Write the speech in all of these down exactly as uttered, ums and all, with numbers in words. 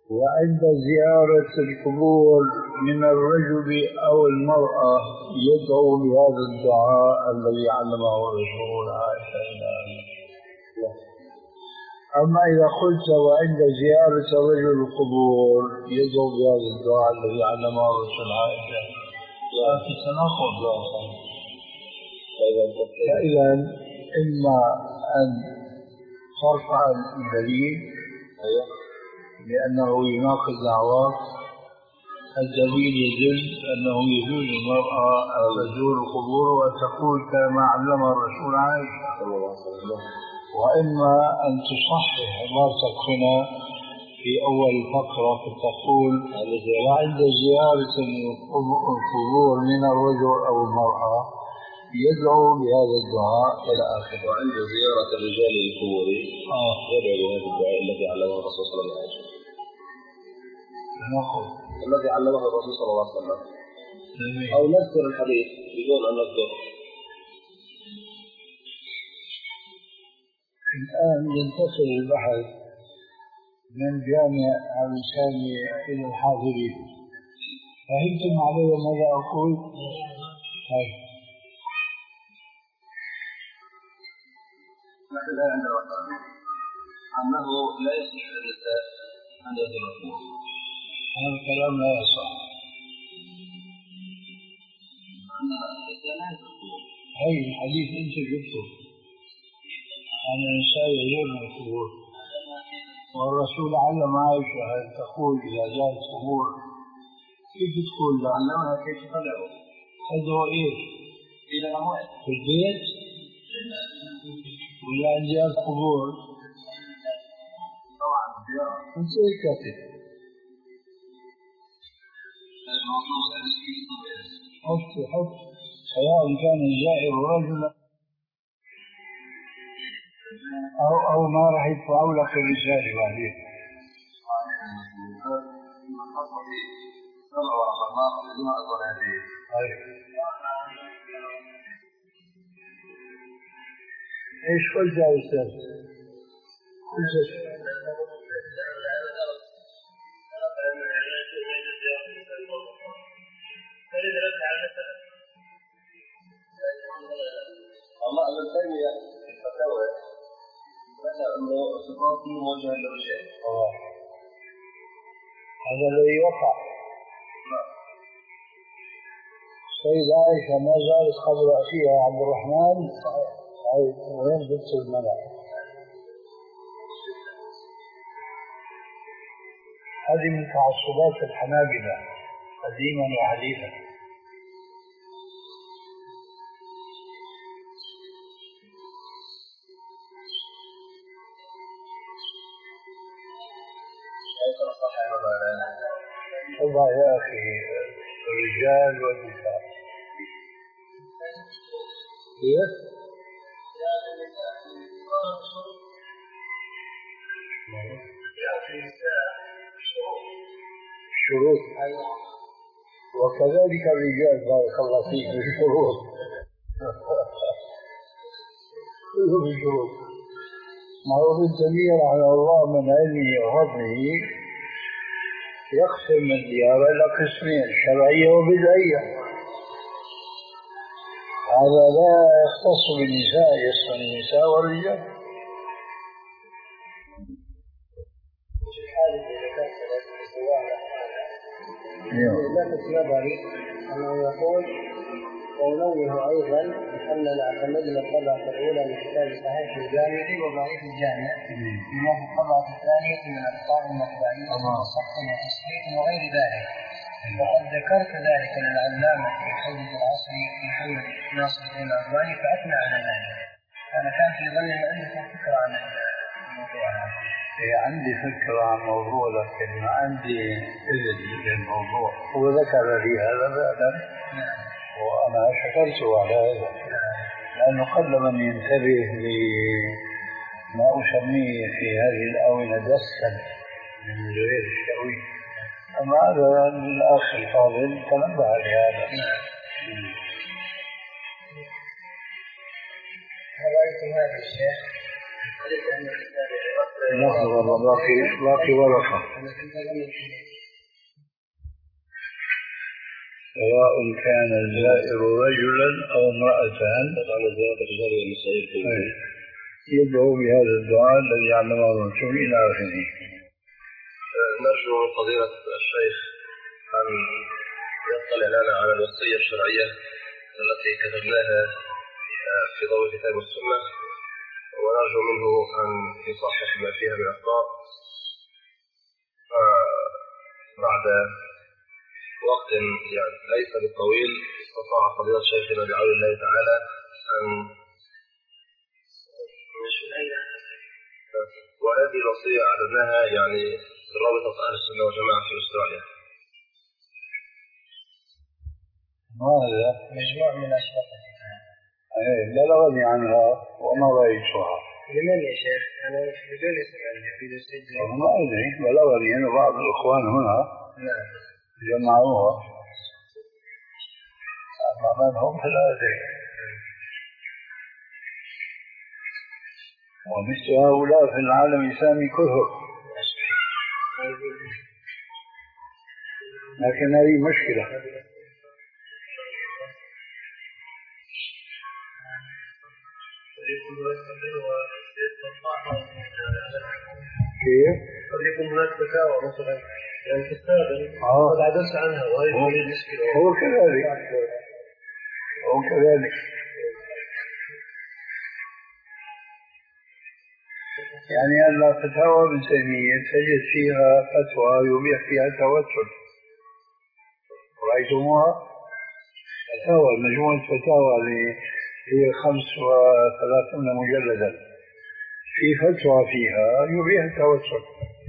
وعند زيارة القبور من الرجل أو المرأة يدعو بهذا الدعاء الذي علمه الرسول عائشة. أما إذا قلت وعند زيارة رجل القبور يدعو بهذا الدعاء الذي علمه الرسول عائشة في تناقض. فإذا إما أن ترفع الدليل لأنه يناقض دعواك، الدليل يدل أنه يجوز للمرأة أن تزور القبور وتقول كما علم الرسول عائشة، وإما أن تصحح عبارتك هنا في أول فقرة فتقول وعند زيارة القبور من الرجل أو المرأة يدعو بهذا الدعاء إلى آخره. وعند زيارة الرجال للقبور آه. يدعو بهذا الدعاء الذي علمه الرسول صلى الله عليه وسلم. نقول الذي علمه الرسول صلى الله عليه وسلم. أو نذكر الحديث بدون أن نذكر. الآن ينتقل البحث من جامع الإسلامي إلى الحاضرين. فهمتم علي ماذا أقول؟ هاي نحن الآن عند الرسول أنه لا يصح للنساء أن يتركوه. هذا الكلام لا يصح. هاي الحديث أنت قلته أن الإنسان يزور القبور، والرسول علم عائشة أن تقول إذا جاءت القبور كيف تقول علمها كيف تدعو. تدعو إيش؟ إلى الأموات في البيت ولا عند القبور؟ طبعا زيارة. أنت إيه كاتب؟ حط حط سواء كان الزائر رجلا أو أو ما راح يدفعوا لك الرسالة بعدين. ايش قلت يا استاذ؟ قلت الله ابن تيمية فتاوى مثلا انه صفات موجهة للرجال. اه هذا الذي وقع. السيدة عائشة ما زالت قبل أخيها عبد الرحمن وين بنت الملأ. هذه من تعصبات الحنابلة قديما وحديثا. والله يا أخي الرجال والنساء كيف؟ شروط وكذلك الرجال بارك الله فيك بالشروط كله بالشروط. معروف ابن تيمية رحمه الله من علمه وفضله يقسم الديار إلى قسمين شرعية وبدعية. هذا لا يختص بالنساء، يشمل النساء والرجال. لا تتنبري أنه يقول ونوه أيضا أننا اعتمدنا الطبعة الأولى من كتاب صحيح الجامع وضعيف الجامع بما في الطبعة الثانية من الأخطاء المطبعية وصح وتصحيح وغير ذلك. وقد ذكرت ذلك للعلامة في حوزة العصر محمد ناصر الدين الألباني فأثنى على ذلك. أنا كان في ظني أن عندكم فكرة عن الموضوع هذا. عندي فكرة عن الموضوع لكن ما عندي إذن للموضوع. هو ذكر لي هذا فعلا وأنا شكرته على هذا لأنه قل من ينتبه لما أسميه في هذه الآونة دسا من غير الشعوي. أما هذا الأخ الفاضل تنبه لهذا. رأيت هذا الشيخ قلت أن الرسالة لحظة والله باقي باقي ورقة. سواء كان الزائر رجلا أو امرأة يدعو بهذا الدعاء الذي علمه الرسول إلى آخره. نرجو من فضيلة الشيخ أن يطلع لنا على الوصية الشرعية التي كتبناها في ضوء الكتاب والسنة، ونرجو منه أن يصحح ما فيها من أخطاء. بعد وقت يعني ليس بالطويل استطاع فضيلة شيخنا بعون الله تعالى أن وهذه الوصية أعلناها يعني رابطة أهل السنة والجماعة في أستراليا. هذا مجموع من أشرطتها. إيه بلغني عنها وما رأيتها. لمن يا شيخ؟ أنا بدون اسم أريد أسجل. ما أدري بلغني أن بعض الإخوان هنا نعم جمعوها. أما من هم فلا أدري. ومثل هؤلاء في العالم الإسلامي كثر، لكن هذه مشكلة. كيف؟ قد يكون هناك فتاوى مثلا يعني في السابق قد عدلت عنها وهذه المشكلة. هو كذلك هو كذلك يعني أن فتاوى ابن تيمية تجد فيها فتوى يبيح فيها التوسل. رأيتموها؟ فتاوى مجموعة فتاوى هي خمس وثلاثون مجلدا، في فتوى فيها يبيح التوسل،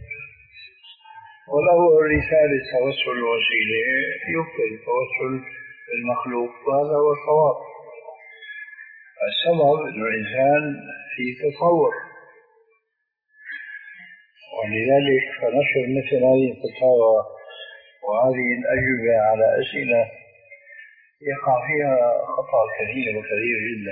وله رسالة توسل الوسيلة يبطل التوسل بالمخلوق، وهذا هو الصواب. السبب أن الإنسان في تطور، ولذلك فنشر مثل هذه الفتاوى وهذه الأجوبة على أسئلة يقع فيها خطأ كثير وكثير جدا.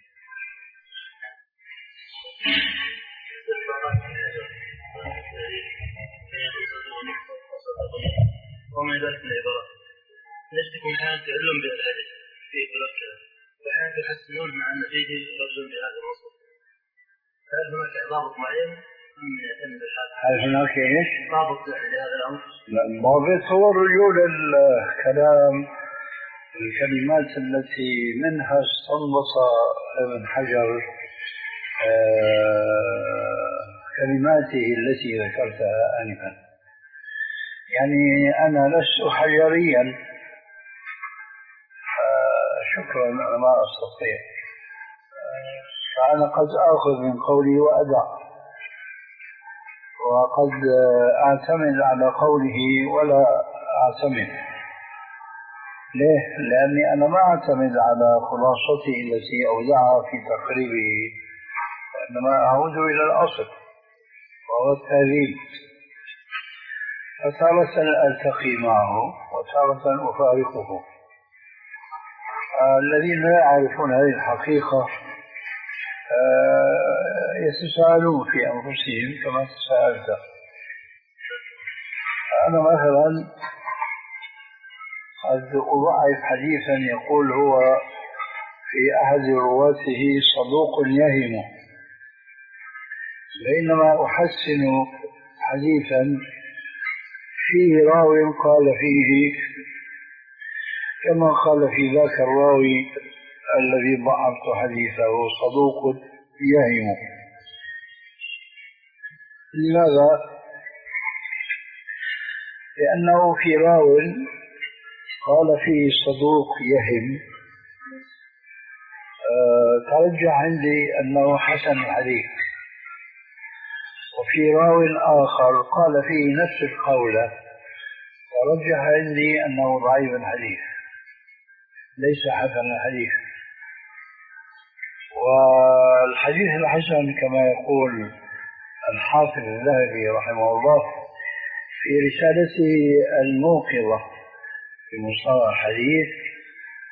وما ذلك من العبارات ليش تكون حالة تعلم بالحديث في بلوكة وحالة يحسنون مع أن فيه رجل بهذا الوصف. هل هناك ضابط معين أم يعتمد الحالة؟ هل هناك إيش؟ ضابط لهذا الأمر؟ الضابط هو رجوع الكلام، الكلمات التي منها استنبط ابن حجر كلماته التي ذكرتها آنفا. يعني أنا لست حجريا، شكرا أنا ما أستطيع، فأنا قد أخذ من قولي وأدع، وقد أعتمد على قوله ولا أعتمد. ليه؟ لأني أنا ما أعتمد على خلاصته التي أودعها في تقريبه، وإنما أعود إلى الأصل وهو التهذيب. فتارة ألتقي معه وتارة أفارقه. الذين لا يعرفون هذه الحقيقة يتساءلون في أنفسهم كما تساءلت. أنا مثلا قد أضعف حديثا يقول هو في أحد رواته صدوق يهم، بينما أحسن حديثا فيه راوي قال فيه كما قال في ذاك الراوي الذي ضعفت حديثه صدوق يهم. لماذا؟ لأنه في راو قال فيه صدوق يهم أه ترجح عندي أنه حسن الحديث، وفي راو آخر قال فيه نفس القولة ترجح عندي أنه ضعيف الحديث ليس حسن الحديث. والحديث الحسن كما يقول الحافظ الذهبي رحمه الله في رسالته الموقظة في مصطلح الحديث،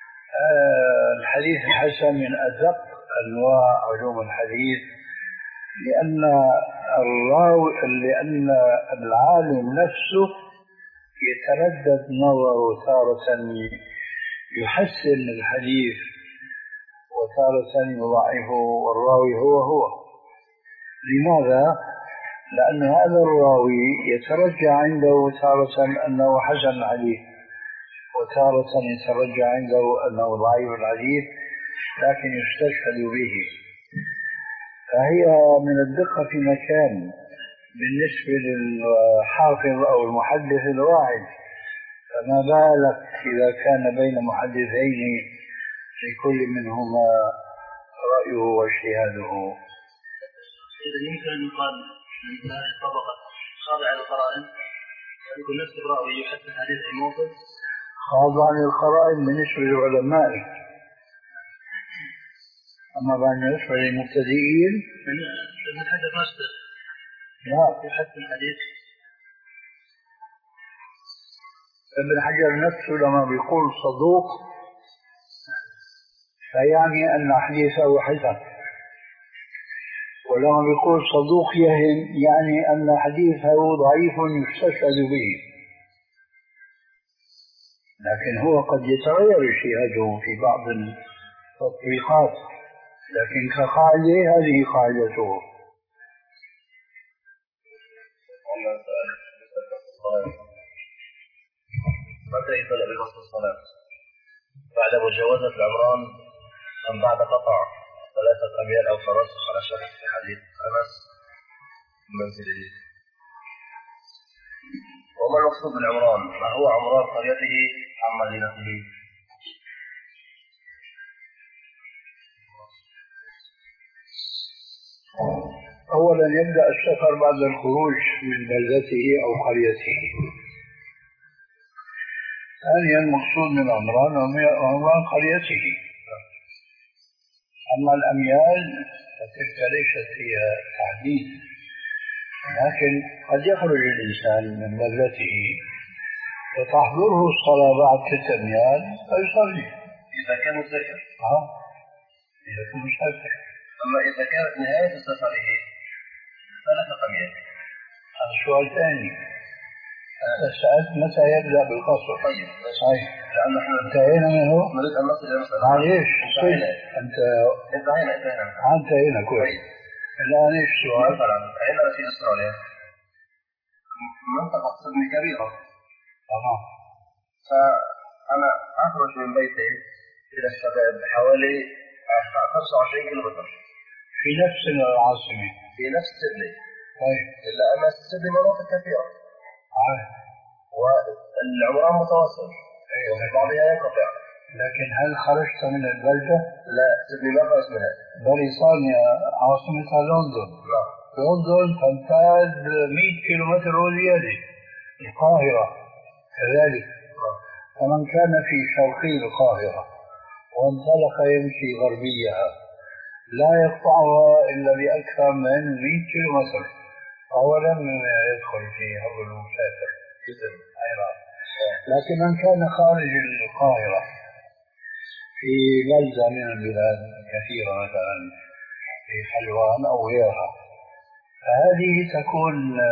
الحديث الحسن من أدق أنواع علوم الحديث، لأن الراوي لأن العالم نفسه يتردد نظره تارة يحسن الحديث وتارة يضعفه، والراوي هو هو. لماذا؟ لأن هذا الراوي يترجى عنده تارة أنه حسن الحديث، وتارة يترجى عنده أنه ضعيف الحديث، لكن يستشهد به. فهي من الدقة في مكان بالنسبة للحافظ أو المحدث الواحد، فما بالك إذا كان بين محدثين لكل منهما رأيه واجتهاده. إذا يمكن أن يقال أن هذه الطبقة خاضعة للقرائن، يكون نفس الراوي يحدث حديث أي موقف خاضع للقرائن بالنسبة للعلماء، أما بالنسبة للمبتدئين ابن حجر نفسه لا يحدث الحديث. ابن حجر نفسه لما بيقول صدوق فيعني أن حديثه حسن، ولما بيقول صدوق يهم يعني أن حديثه ضعيف يستشهد به. لكن هو قد يتغير اجتهاده في بعض التطبيقات، لكن كقاعدة هذه قاعدته. متى يطلع بفصل الصلاة؟ بعد مجاوزة العمران أم بعد قطع ثلاثة أميال أو فرسخ على شرح في حديث أنس منزله؟ وما المقصود بالعمران؟ ما هو عمران قريته عن مدينته؟ أولا يبدأ السفر بعد الخروج من بلدته أو قريته. ثانيا المقصود من عمران عمران قريته. أما الأميال فتلك ليست فيها تحديد، لكن قد يخرج الإنسان من بلدته وتحضره الصلاة بعد ست أميال فيصلي إذا كان مسافر. ها إذا كان مسافر. أما إذا كانت نهاية سفره ثلاثة أميال هذا سؤال ثاني. سألت متى يبدأ بالقصر؟ طيب صحيح، لأن نحن انتهينا منه. نريد أن نصل إلى مسألة. معليش أنت انتهينا انتهينا انتهينا كويس. الآن إيش السؤال؟ مثلا أين في أستراليا منطقة سيدني كبيرة. تمام. فأنا أخرج من بيتي إلى الشباب حوالي خمسة وعشرين كيلومتر في نفس العاصمة في نفس سيدني. طيب. إلا أن سيدني مناطق كثيرة. عارف. والعمران متواصل. أيوة. وفي بعضها ينقطع. لكن هل خرجت من البلدة؟ لا، سيدني ما خرجت منها. بريطانيا عاصمتها لندن. لا. لندن تمتد مئة كيلومتر وزيادة. القاهرة كذلك. لا. فمن كان في شرقي القاهرة وانطلق يمشي غربيها لا يقطعها إلا بأكثر من مئة كيلومتر، فهو لم يدخل في هذا المسافر. أيضا. لكن من كان خارج القاهرة في بلدة من البلاد كثيرة مثلا في حلوان أو غيرها، فهذه تكون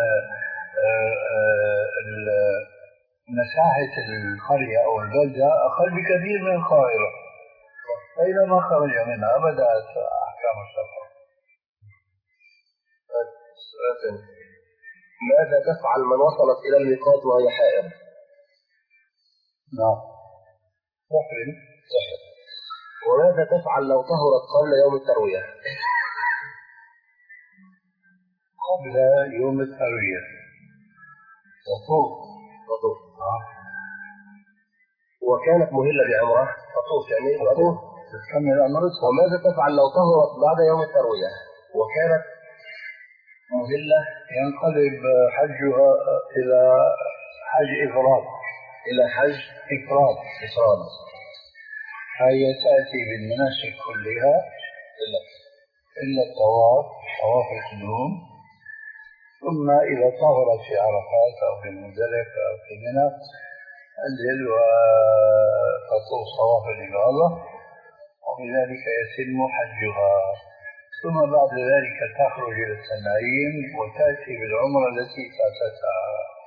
مساحة القرية أو البلدة أقل بكثير من القاهرة، فإذا ما خرج منها بدأت أحكام السفر. ماذا تفعل من وصلت إلى الميقات وهي حائض؟ نعم. محرم. صحيح. وماذا تفعل لو طهرت قبل يوم التروية؟ قبل يوم التروية تطوف. تطوف. آه. وكانت مهلة بعمرة تطوف يعني تطوف تكمل عمرتها. وماذا تفعل لو طهرت بعد يوم التروية وكانت مهلة؟ ينقلب حجها إلى حج إفراد. إلى حج إفراد. إفراد. هي تأتي بالمناسك كلها إلا إلا الطواف، طواف القدوم، ثم إذا طهرت في عرفات أو في المزدلفة أو في منى تنزل وتطوف طواف الإفاضة، وبذلك يتم حجها. ثم بعد ذلك تخرج إلى التنعيم وتأتي بالعمرة التي فاتتها.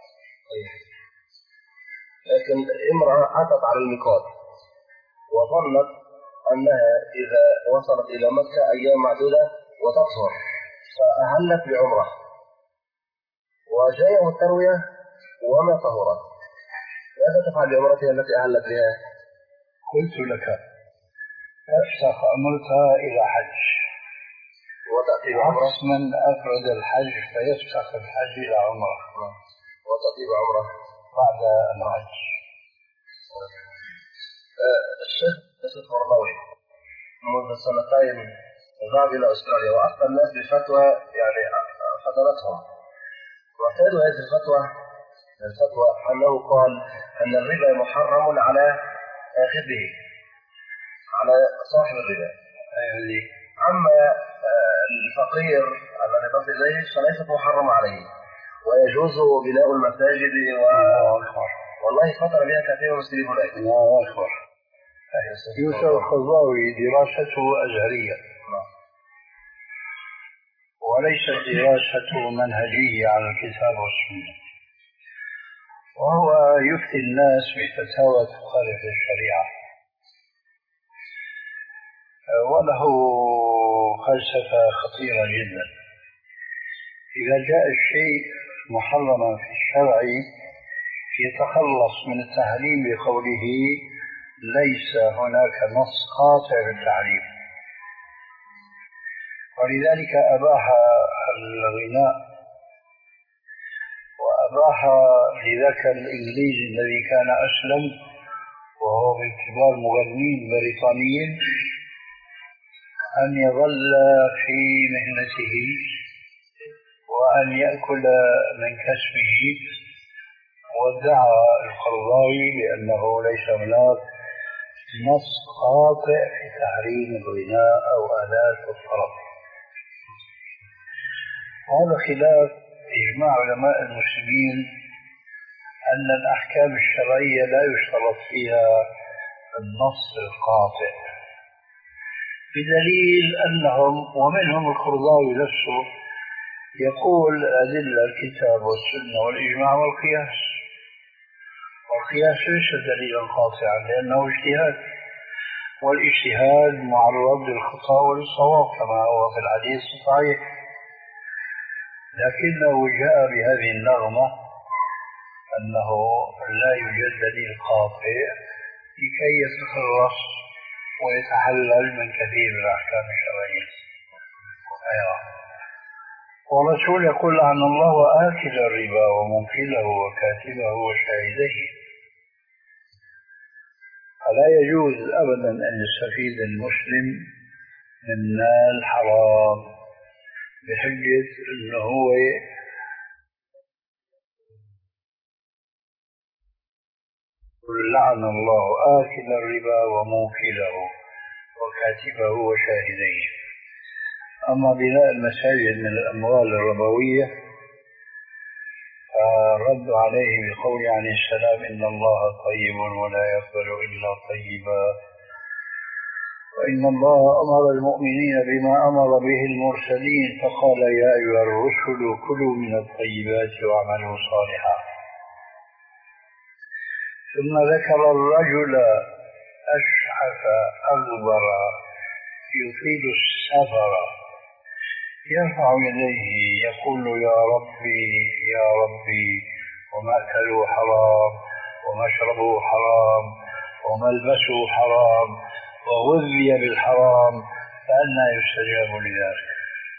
لكن امرأة أتت على الميقات وظنت أنها إذا وصلت إلى مكة أيام معدودة وتطهر فأهلت بعمرة وجاء التروية وما طهرت، ماذا تفعل بعمرتها التي أهلت بها؟ قلت لك افسخ أمرتها إلى حج وتأتي بعمرة. عكس من أفرد الحج فيفسخ الحج إلى عمرة وتأتي بعمرة بعد الحج. الشيخ يوسف القرضاوي منذ سنتين ذهب إلى أستراليا وأفتى الناس بفتوى يعني فترتهم، واعتادوا هذه الفتوى الفتوى أنه قال أن الربا محرم على آخذه على صاحب الربا، يعني أما الفقير الذي تصل إليه فليست محرم عليه ويجوز بناء المساجد و... والله فترة بها كثير من المسلمين هناك. الله أكبر. يوسف القرضاوي دراسته أزهرية وليست دراسته منهجية على الكتاب والسنة، وهو يفتي الناس بفتاوى تخالف الشريعة، وله فلسفة خطيرة جدا. إذا جاء الشيء محرما في الشرع يتخلص من التحريم بقوله ليس هناك نص قاطع بالتحريم، ولذلك أباح الغناء وأباح لذاك الإنجليزي الذي كان أسلم وهو من كبار مغنين بريطانيين أن يظل في مهنته وأن يأكل من كسبه، وادعى القرضاوي بأنه ليس هناك نص قاطع في تحريم الغناء أو آلات الطرب. وهذا خلاف إجماع علماء المسلمين أن الأحكام الشرعية لا يشترط فيها النص القاطع، بدليل أنهم ومنهم القرضاوي نفسه يقول أدلة الكتاب والسنة والإجماع والقياس، والقياس ليس دليلا قاطعا لأنه اجتهاد، والاجتهاد معرض للخطأ والصواب كما هو في الحديث الصحيح، لكنه جاء بهذه النغمة أنه لا يوجد دليل قاطع لكي يتخلص ويتحلل من كثير من الأحكام الشرعية. أيوة. والرسول يقول لعن الله آكل الربا ومنقله وكاتبه وشاهديه. فلا يجوز أبدا أن يستفيد المسلم من مال حرام بحجة أنه هو لعن الله آكل الربا وموكله وكاتبه وشاهديه. أما بناء المساجد من الأموال الربوية فرد عليه بقول عليه السلام إن الله طيب ولا يقبل إلا طيبا، وإن الله أمر المؤمنين بما أمر به المرسلين فقال يا أيها الرسل كلوا من الطيبات واعملوا صالحا. ثم ذكر الرجل أشحف أغبر يطيل السفر يرفع يديه يقول يا ربي يا ربي ومأكله حرام ومشربه حرام وملبسه حرام وغذي بالحرام فأنى يستجاب لذلك.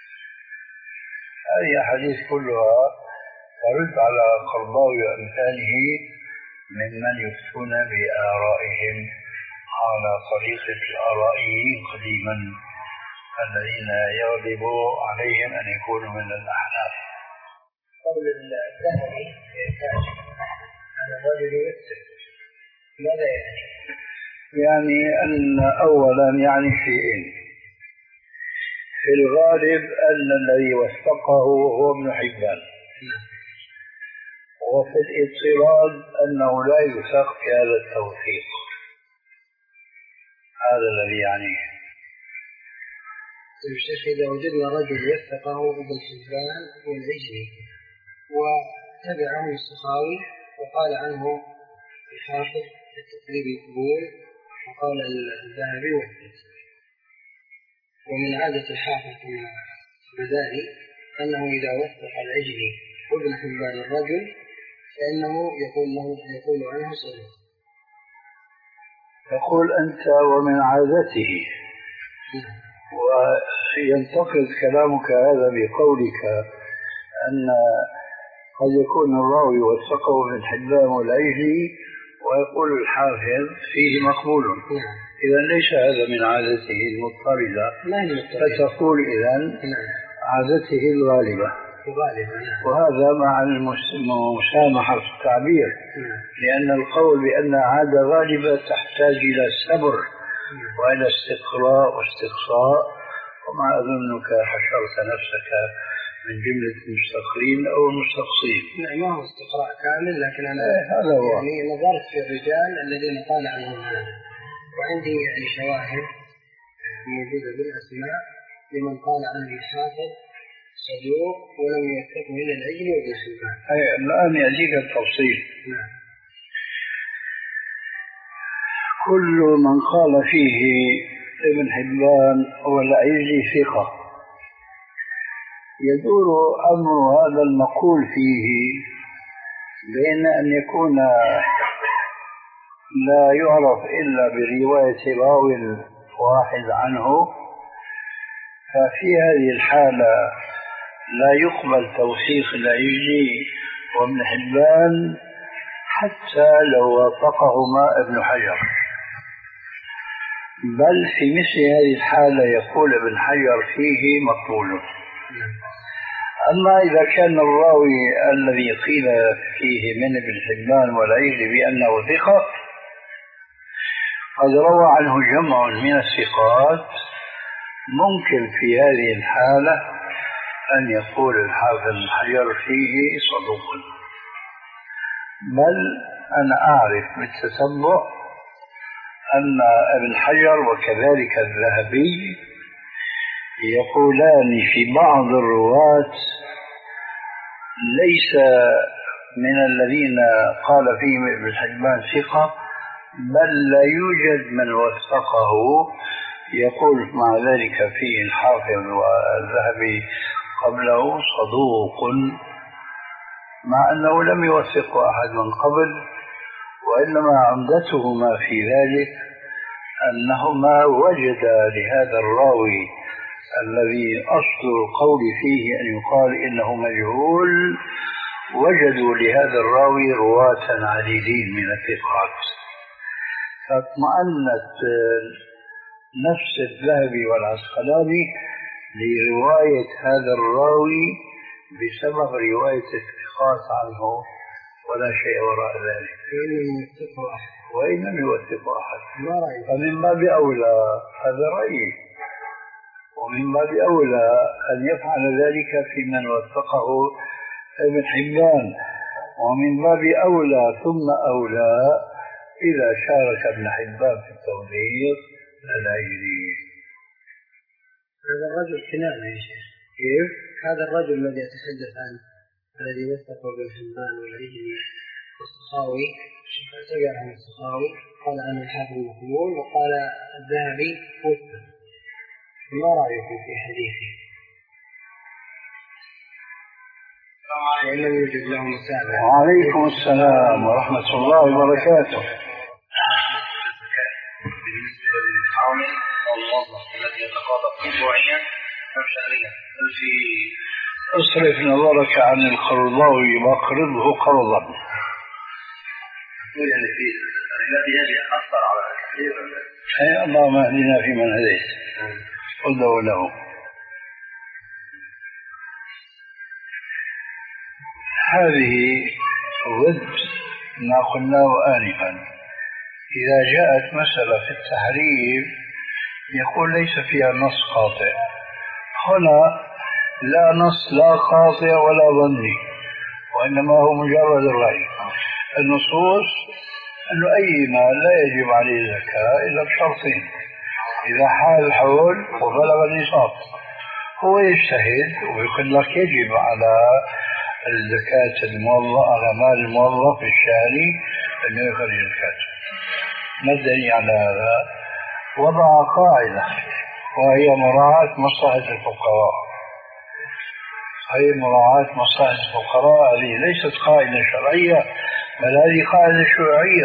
هذه أحاديث كلها ترد على القرضاوي وأمثاله ممن يفتون بآرائهم على طريقة الآرائيين قديما الذين يغلب عليهم أن يكونوا من الأحناف. قول الذهبي يحتاج أن الرجل يكسب، ماذا يعني؟ يعني أن أولا يعني شيئين، في الغالب أن الذي وثقه هو ابن حبان، وفي الاضطراد أنه لا يثق في هذا التوثيق، هذا الذي يعنيه. الشيخ إذا وجدنا رجل وثقه ابن حبان والعجلي وتبعه السخاوي وقال عنه الحافظ في التقريب القبول وقال الذهبي والثلث، ومن عادة الحافظ كما بداني أنه إذا وثق العجلي وابن حبان الرجل فإنه يقول له يقول عنه صدوق. يقول أنت ومن عادته، وينتقد كلامك هذا بقولك أن قد يكون الراوي وثقه ابن حبان والعجلي ويقول الحافظ فيه مقبول. إذا ليس هذا من عادته المضطردة، فتقول إذا عادته الغالبة، وهذا مع المسامحة في التعبير، لأن القول بأن عادة غالبة تحتاج إلى الصبر وإلى استقراء واستقصاء، وما أظنك حشرت نفسك من جملة المستقرين أو المستقصين. لا، ما هو استقراء كامل، لكن أنا هذا هو. يعني نظرت في الرجال الذين قال عنهم هذا، وعندي يعني شواهد موجودة بالأسماء لمن قال عنه الحافظ صدوق ولم يوثقه إلا العجل وابن حبان. أي الآن يأتيك التفصيل. نعم. كل من قال فيه ابن حبان والعجلي ثقة، يدور أمر هذا المقول فيه بين أن يكون لا يعرف إلا برواية راوي واحد عنه، ففي هذه الحالة لا يقبل توثيق العجلي وابن حبان حتى لو وافقهما ابن حجر، بل في مثل هذه الحالة يقول ابن حجر فيه مقبول. أما إذا كان الراوي الذي قيل فيه من ابن حبان والعجلي بأنه ثقة قد روى عنه جمع من الثقات، ممكن في هذه الحالة أن يقول الحافظ ابن حجر فيه صدوق. بل أنا أعرف بالتتبع أن ابن حجر وكذلك الذهبي يقولان في بعض الرواة ليس من الذين قال فيهم ابن حبان ثقة، بل لا يوجد من وثقه، يقول مع ذلك فيه الحافظ والذهبي قبله صدوق، مع أنه لم يوثق أحد من قبل، وإنما عمدتهما في ذلك أنهما وجدا لهذا الراوي الذي أصل القول فيه أن يقال إنه مجهول، وجدوا لهذا الراوي رواة عديدين من الثقات، فاطمأنت نفس الذهبي والعسقلاني لرواية هذا الراوي بسبب رواية الثقات عنه، ولا شيء وراء ذلك. وإن لم يوثق أحد فمن باب أولى، هذا رأيي، ومن باب أولى أن يفعل ذلك في من وثقه ابن حبان، ومن باب أولى ثم أولى إذا شارك ابن حبان في التوثيق العجلي. هذا الرجل كنانة يا شيخ. كيف؟ هذا الرجل الذي يتحدث عنه الذي وثق ابن حبان والعجلي والسخاوي، سمع عن السخاوي قال عن الحافظ مقبول، وقال الذهبي وثق، ما رأيكم في حديثه؟ وإن لم يوجد له متابعة. وعليكم السلام ورحمة الله وبركاته. بالنسبة للعامل أو الموظف الذي يتقاضى أسبوعيا أم شهريا، هل في اصرف نظرك عن القرضاوي واقرضه قرضا؟ يعني في الذي يجي أثر على كثير. أي اللهم اهدنا فيمن هديت وادعوا له. هذه ضد ما قلناه آنفا. إذا جاءت مسألة في التحريم يقول ليس فيها نص قاطع، هنا لا نص لا قاطع ولا ظني، وإنما هو مجرد الرأي. النصوص أنه أي مال لا يجب عليه الزكاة إلا بشرطين: إذا حال الحول وبلغ النصاب هو يجتهد ويقول لك يجب على الزكاة الموظف على مال الموظف الشهري أن يخرج الزكاة. ما الدليل على هذا؟ وضع قاعدة وهي مراعاة مصلحة الفقراء. هي مراعاة مصلحة الفقراء هذه ليست قاعدة شرعية بل هذه قاعدة شيوعية،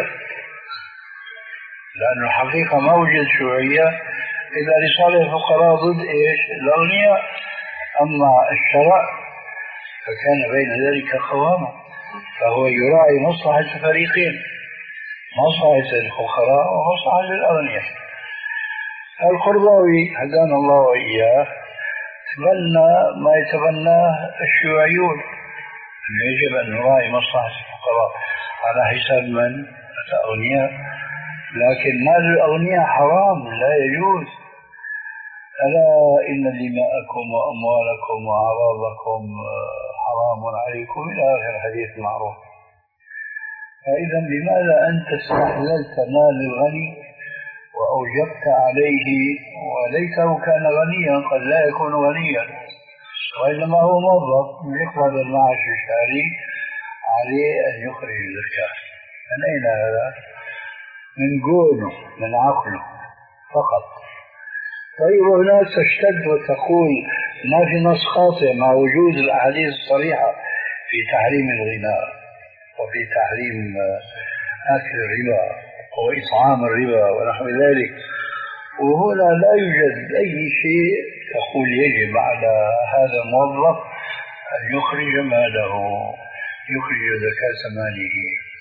لأن الحقيقة ما وجد شيوعية إذا لصالح الفقراء ضد إيش؟ الأغنياء. أما الشرع فكان بين ذلك قواما، فهو يراعي مصلحة الفريقين، مصلحة الفقراء ومصلحة الأغنياء. القرضاوي هدانا الله وإياه تبنى ما يتبناه الشيوعيون، يجب أن نراعي مصلحة الفقراء على حساب من؟ الأغنياء. لكن مال الأغنياء حرام لا يجوز. ألا إن دماءكم وأموالكم وأعراضكم حرام عليكم إلى آخر الحديث المعروف. فإذا لماذا أنت استحللت مال الغني وأوجبت عليه وليته كان غنيا؟ قد لا يكون غنيا وإنما هو موظف يقبل المعاش الشهري، عليه أن يخرج الزكاة. من أين هذا؟ من قوله من عقله فقط. طيب هناك تشتد وتقول ما في نص خاطئ مع وجود الأحاديث الصريحة في تحريم الغناء وفي تحريم أكل الربا وإطعام الربا ونحو ذلك، وهنا لا يوجد أي شيء تقول يجب على هذا الموظف أن يخرج ماله، يخرج زكاة ماله.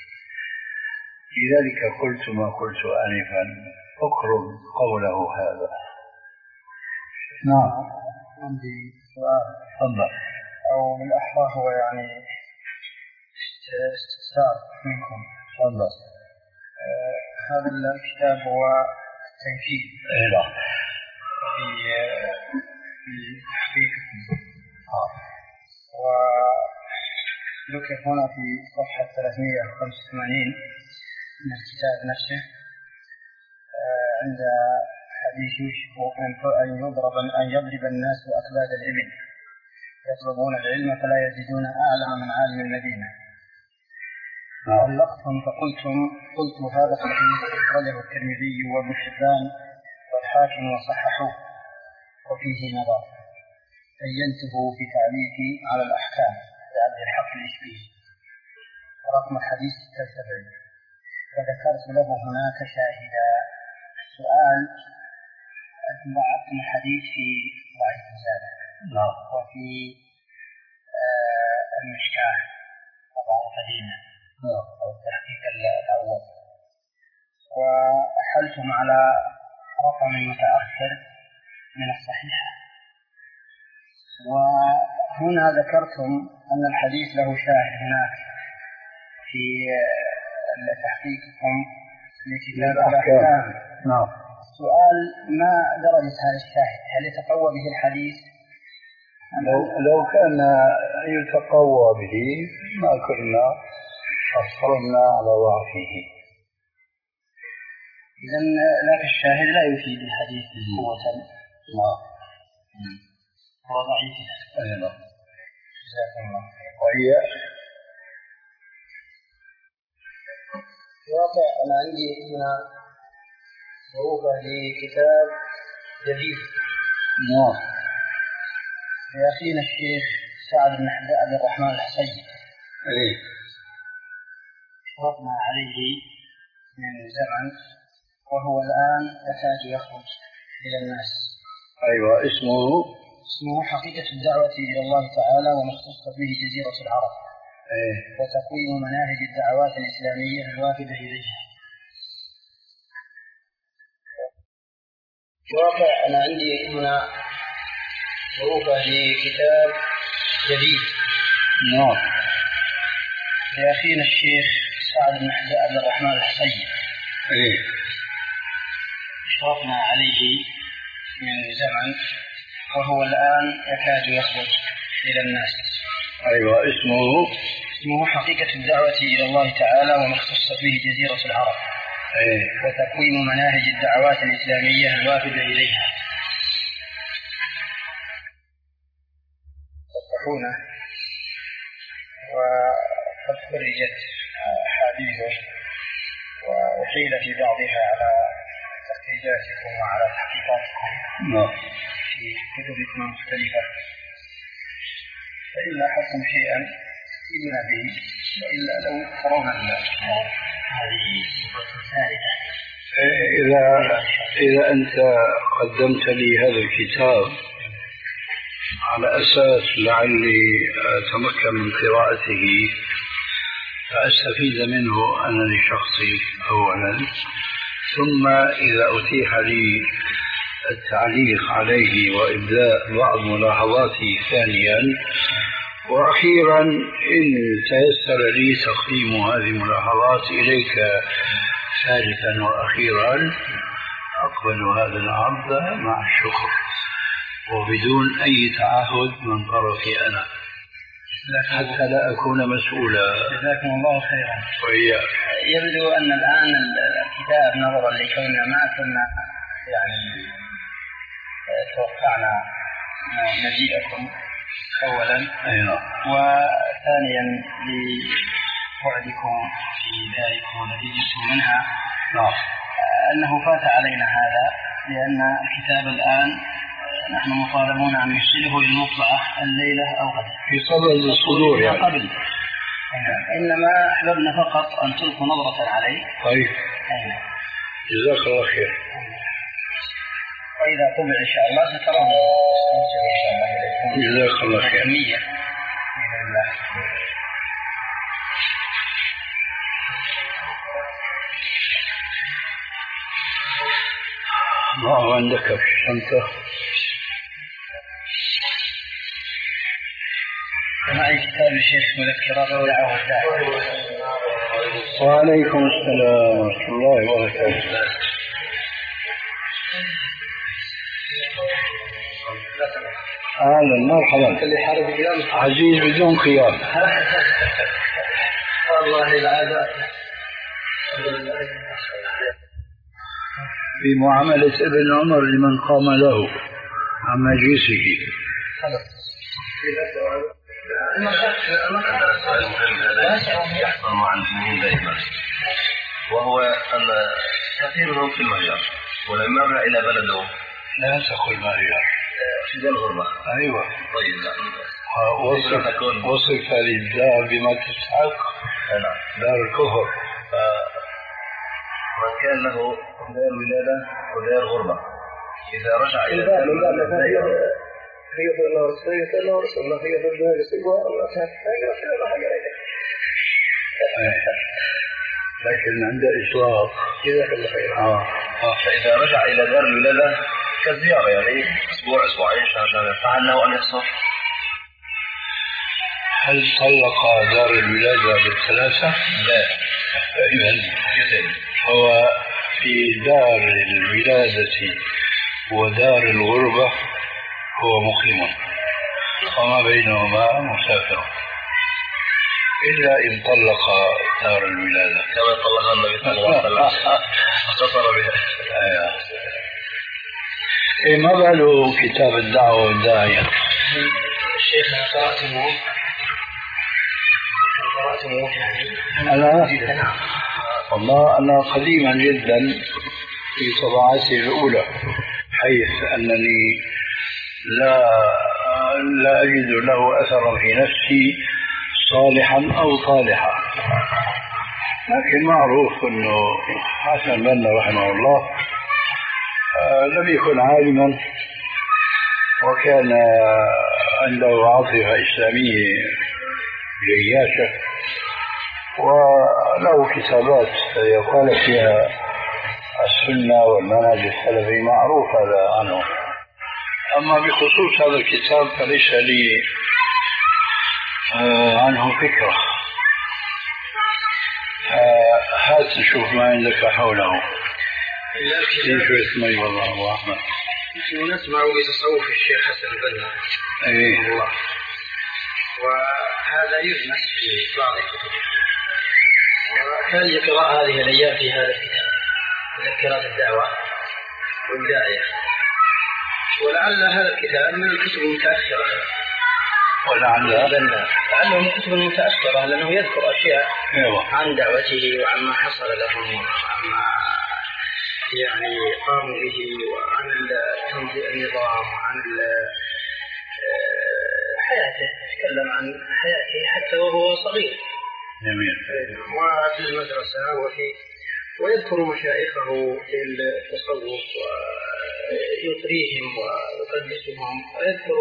لذلك قلت ما قلت آنفا، اقرب قوله هذا. نعم. عندي سؤال. تفضل. أو بالأحرى هو يعني استفسار منكم. تفضل. آه هذا الكتاب هو التنكيل إيه في في تحقيقكم. آه. وذكر هنا في صفحة ثلاثمائة وخمسة وثمانين من الكتاب نفسه آه عند حديث يوشك أن يضرب أن يضرب الناس أكباد الإبل يطلبون العلم فلا يجدون أعلم من عالم المدينة. علقتم فقلتم قلت هذا الحديث أخرجه الترمذي وابن حبان والحاكم وصححوه وفيه نظر. بينته في تعليقي على الأحكام لعبد الحق الإشبيلي رقم الحديث ستة وسبعين، وذكرت له هناك شاهدا. السؤال أنتم ضعفتم الحديث في ضعيف الزادة وفي آه المشكاة طبعا قديمة أو التحقيق الأول، وأحلتم على رقم متأخر من الصحيحة. وهنا ذكرتم أن الحديث له شاهد هناك في تحقيقكم لكتاب الأحكام. نعم. السؤال ما درجة هذا الشاهد؟ هل يتقوى به الحديث؟ لو, لو كان يتقوى به ما كنا أصرنا على ضعفه. إذن لك الشاهد لا يفيد الحديث قوة. نعم. هو ضعيف. أيضا. جزاكم الله. وهي في واقع أنا عندي هنا ظروفة لكتاب جديد. نعم. لأخينا الشيخ سعد بن عبد الرحمن الحسين. إيه. شرطنا عليه من زمن وهو الآن يكاد يخرج إلى الناس. أيوة. اسمه اسمه حقيقة الدعوة إلى الله تعالى وما اختصت به جزيرة العرب. إيه. وتقويم مناهج الدعوات الإسلامية الوافدة إليها. في واقع أنا عندي هنا ظروفة لكتاب جديد. نعم. لأخينا الشيخ سعد بن عبد الرحمن الحسين. إيه. شرطنا عليه من زمن وهو الآن يكاد يخرج إلى الناس. أيوة. اسمه اسمه حقيقة الدعوة إلى الله تعالى وما اختصت به جزيرة العرب. وتقويم مناهج الدعوات الإسلامية الوافدة إليها. صفحونا وقد فرجت أحاديثه وأحيل في بعضها على تخريجاتكم وعلى تحقيقاتكم في كتبكم المختلفة، فإن لاحظتم شيئا إلا به وإلا لو ترون هذه ثالثة. إذا إذا أنت قدمت لي هذا الكتاب على أساس لعلي أتمكن من قراءته فأستفيد منه أنا لشخصي أولا، ثم إذا أتيح لي التعليق عليه وإبداء بعض ملاحظاتي ثانيا، وأخيرا إن تيسر لي تقديم هذه الملاحظات إليك ثالثا وأخيرا، أقبل هذا العرض مع الشكر وبدون أي تعهد من طرفي أنا حتى لا أكون مسؤولا. جزاكم الله خيرا. وإياك. يبدو أن الآن الكتاب نظرا لكوننا ما كنا يعني توقعنا مجيئكم أولا، أيوة. وثانيا لبعدكم في ذلك والذي جئتم منها نعم. أنه فات علينا هذا، لأن الكتاب الآن نحن مطالبون أن نرسله للمطبعة الليلة أو غدا في صدد الصدور يعني. قبل. إنما أحببنا فقط أن تلقوا نظرة عليه. طيب. أيوة. جزاك الله خير. وإذا طبع إن شاء الله سترون. جزاك الله خير. كمية بإذن الله. ما هو عندك في الشنطة؟ معي كتاب الشيخ مذكرات الدعوة الداعية. وعليكم السلام ورحمة الله وبركاته. أهلا مرحبا. عزيز بدون قيام. والله العادة في معاملة ابن عمر لمن قام له عن مجلسه. يحصل مع المسلمين دائما، وهو أن كثير منهم في المهجر ولما رجع إلى بلده لا تقل المهجر في دار الغربة. أيوة. طيب وصف وصف للدار بما تستحق. نعم. دار الكفر. من كان له دار ولادة ودار غربة إذا رجع إلى دار هي في الله رسولية الله رسول الله هي في الجهة يسيبها الله سهل الله حاجة لكن عند إطلاق. جزاك الله خير. آه. فإذا رجع إلى دار الولادة كزيارة يعني أسبوع أسبوعين شهر شهر فعل له أن يحصل. هل طلق دار الولادة بالثلاثة؟ لا. إذن يتم. هو في دار الولادة ودار الغربة هو مقيم وما بينهما مسافر، إلا إن طلق دار الولادة كما طلق النبي صلى الله عليه وسلم اختصر بها. إيه ما باله كتاب الدعوة والداعية؟ الشيخ أنا قرأته قرأته يعني أنا والله أنا قديما جدا في طبعاتي الأولى، حيث أنني لا لا أجد له أثرا في نفسي صالحا أو طالحا، لكن معروف أنه حسن البنا رحمه الله لم يكن عالما وكان عنده عاطفة إسلامية جياشة، وله كتابات يقال فيها السنة والمنهج السلفي معروف هذا عنه. أما بخصوص هذا الكتاب فليس لي عنه فكرة، هات نشوف ما عندك حوله. في شوية مي والله أبو أحمد. نسمع بتصوف الشيخ حسن البنا أيه الله، وهذا يلمس في بعض الكتب، وكان لقراء هذه الأيام في هذا الكتاب. مذكرات الدعوة والداعية، ولعل هذا الكتاب من الكتب المتأخرة، ولعل لعله من الكتب المتأخرة لأنه يذكر أشياء عن دعوته وعن ما حصل لهم وعن ما يعني قاموا به وعن النظام وعن حياته، يتكلم عن حياته حتى وهو صغير جميل وفي المدرسة وفي ويذكر مشايخه في التصوف ويطريهم ويقدسهم، ويذكر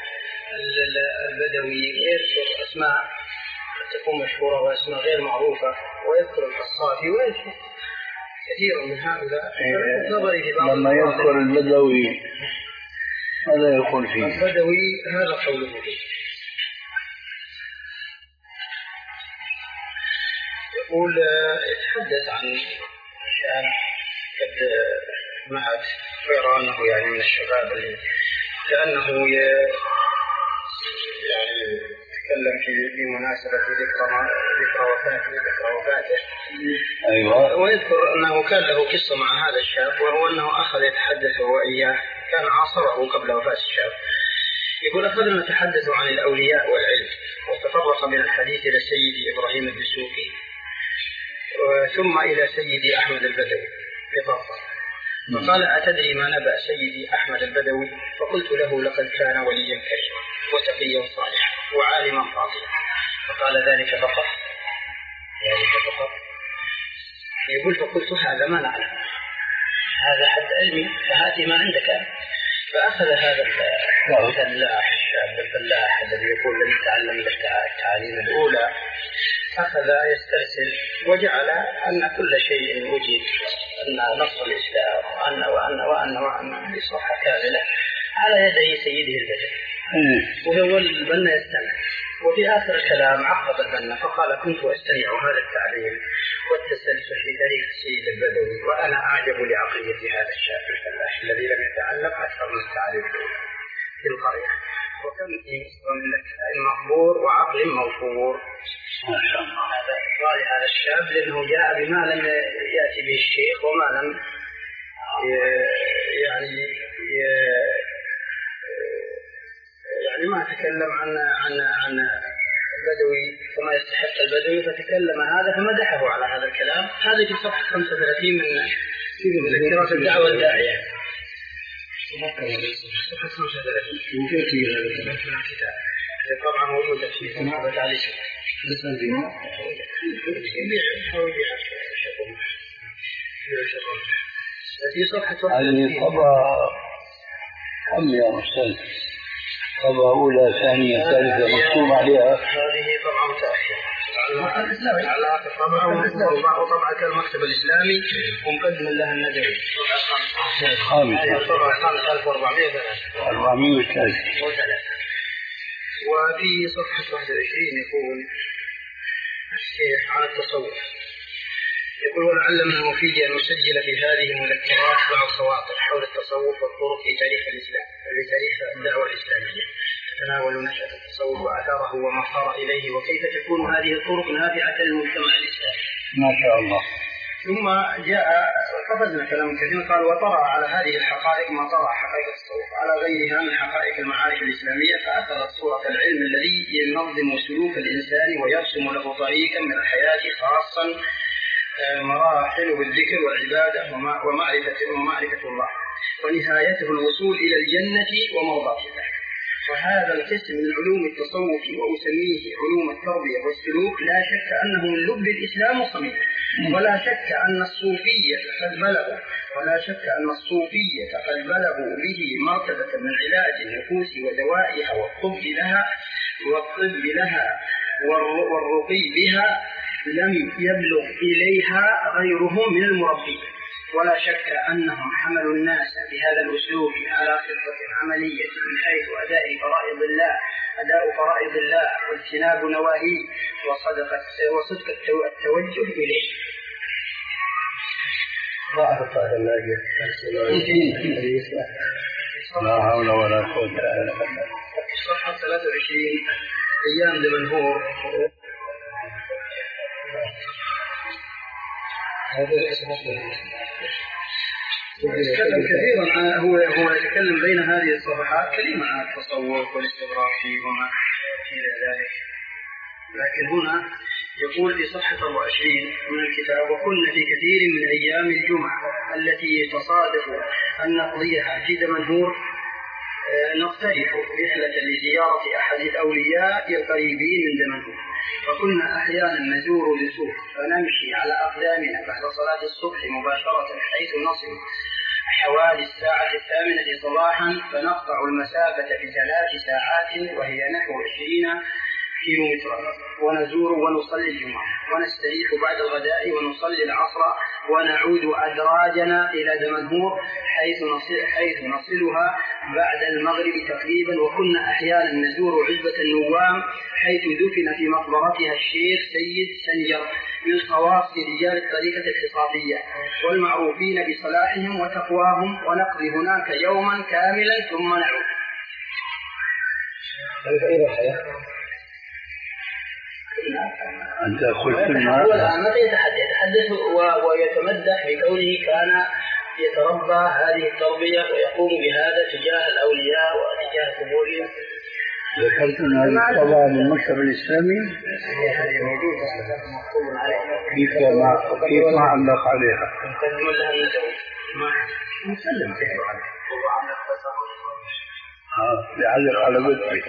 البدوي ويذكر أسماء تكون مشهورة وأسماء غير معروفة، ويذكر القصافي ويذكر كثير من هؤلاء. لما يذكر البدوي ماذا يقول فيه؟ البدوي هذا قوله فيه، يقول يتحدث عن أشياء قد معت ويرى أنه يعني من الشباب اللي كأنه يعني يتكلم في بمناسبة ذكرى ذكرى وفاته ذكرى وفاته أيوة. ويذكر أنه كان له قصة مع هذا الشاب، وهو أنه أخذ يتحدث هو إياه، كان عاصره قبل وفاة الشاب. يقول أخذنا نتحدث عن الأولياء والعلم، وتطرق من الحديث إلى سيدي إبراهيم الدسوقي ثم إلى سيدي أحمد البدوي بضبط، فقال أتدري ما نبأ سيدي أحمد البدوي؟ فقلت له لقد كان وليا كريما وتقيا صالحا وعالما فاضلا. فقال ذلك فقط ذلك فقط يقول فقلت هذا ما نعلم، هذا حد علمي، فهاتي ما عندك. فأخذ هذا الفلاح الشاب الفلاح الذي يقول لم يتعلم التعاليم الأولى، أخذ يسترسل وجعل أن كل شيء وجد، أن نص الإسلام وأن وأن وأن وأن بصحة كاملة على يدي سيده البدوي، وهو البنا يستمع. وفي آخر الكلام عقب البنا فقال كنت أستمع هذا التعليم والتسلسل في تاريخ السيد البدوي، وأنا أعجب لعقلية هذا الشاب الفلاح الذي لم يتعلم أكثر من التعليم في القرية، وكم في مصر من مقبور وعقل موفور. ما شاء الله. هذا إقرار هذا الشاب لأنه جاء بما لم يأتي به الشيخ وما لم يعني يعني ما تكلم عن عن عن البدوي كما يستحق البدوي، فتكلم هذا فمدحه على هذا الكلام. هذا في صفحة خمسة وثلاثين من مذكرات الدعوة الداعية. صفحة خمسة وثلاثين يمكن في هذا الكتاب طبعا موجودة في سنة عليه لسان دينا في صفحة هذه طبعة كم يا أستاذ؟ طبعة أولى ثانية ثالثة مكتوب عليها. هذه طبعة متأخرة على طبعة وطبعة المكتب الإسلامي ومقدم لها الندوي خامسة طبعة ألف وأربعمائة وثلاثة أربعمائة وثلاثة. وفي صفحة واحد وعشرين يقول الشيخ عن التصوف، يقول ولعل من المفيد أن نسجل في هذه المذكرات بعض خواطر حول التصوف والطرق في تاريخ الإسلام في تاريخ الدعوة الإسلامية، تتناول نشأة التصوف وآثاره وما صار إليه وكيف تكون هذه الطرق نافعة للمجتمع الإسلامي. ما شاء الله. ثم جاء قفزنا كلام كثير قال وطرأ على هذه الحقائق ما طرأ حقائق التصوف على غيرها من حقائق المعارف الإسلامية، فأثرت صورة العلم الذي ينظم سلوك الإنسان ويرسم له طريقا من الحياة خاصا مراحل بالذكر والعبادة ومعرفة ومعرفة الله، ونهايته الوصول إلى الجنة ومرضاة الله. وهذا القسم من علوم التصوف وأسميه علوم التربية والسلوك لا شك أنه من لب الإسلام وصميمه، ولا شك أن الصوفية قد بلغوا ولا شك أن الصوفية قد بلغوا به مرتبة من علاج النفوس ودوائها والطب لها والطب لها والرقي بها لم يبلغ إليها غيرهم من المربين، ولا شك أنهم حملوا الناس بهذا الأسلوب على خطة عملية من حيث أداء فرائض الله أداء فرائض الله واجتناب نواهيه وصدق وصدق التوجه إليه. لا حول ولا قوة إلا بالله. صفحة ثلاثة وعشرين أيام لمنهور. هذا يتكلم كثيرا عن هو هو يتكلم بين هذه الصفحات كلمة عن التصوف والاستغراق وما إلى ذلك، لكن هنا يقول في صفحة أربعة وعشرين من الكتاب: وكنا في كثير من أيام الجمعة التي تصادف أن نقضيها في دمنهور نقترح رحلة لزيارة أحد الأولياء القريبين من دمنهور، فكنا أحيانا نزور لسوق فنمشي على أقدامنا بعد صلاة الصبح مباشرة حيث نصل حوالي الساعة الثامنة صباحا، فنقطع المسافة في ثلاث ساعات وهي نحو عشرين كيلومترا، ونزور ونصلي الجمعة ونستريح بعد الغداء ونصلي العصر ونعود أدراجنا إلى دمنهور حيث نصل حيث نصلها بعد المغرب تقريبا. وكنا أحيانا نزور عزبة النوام حيث دفن في مقبرتها الشيخ سيد سنجر من خواص رجال الطريقة الحصافية والمعروفين بصلاحهم وتقواهم، ونقضي هناك يوما كاملا ثم نعود. أنت قلت لنا هو الآن يتحدث ويتمدح بكونه كان يتربى هذه التربية ويقوم بهذا تجاه الأولياء وتجاه قبورهم. ذكرت أن هذه الطبعة من المكتب الإسلامي هذه موجودة مكتوب عليها. كيف ما كيف ما علق عليها؟ مقدم لها النجوي ما مسلم فيه عليه. ها بيعلق على بدري.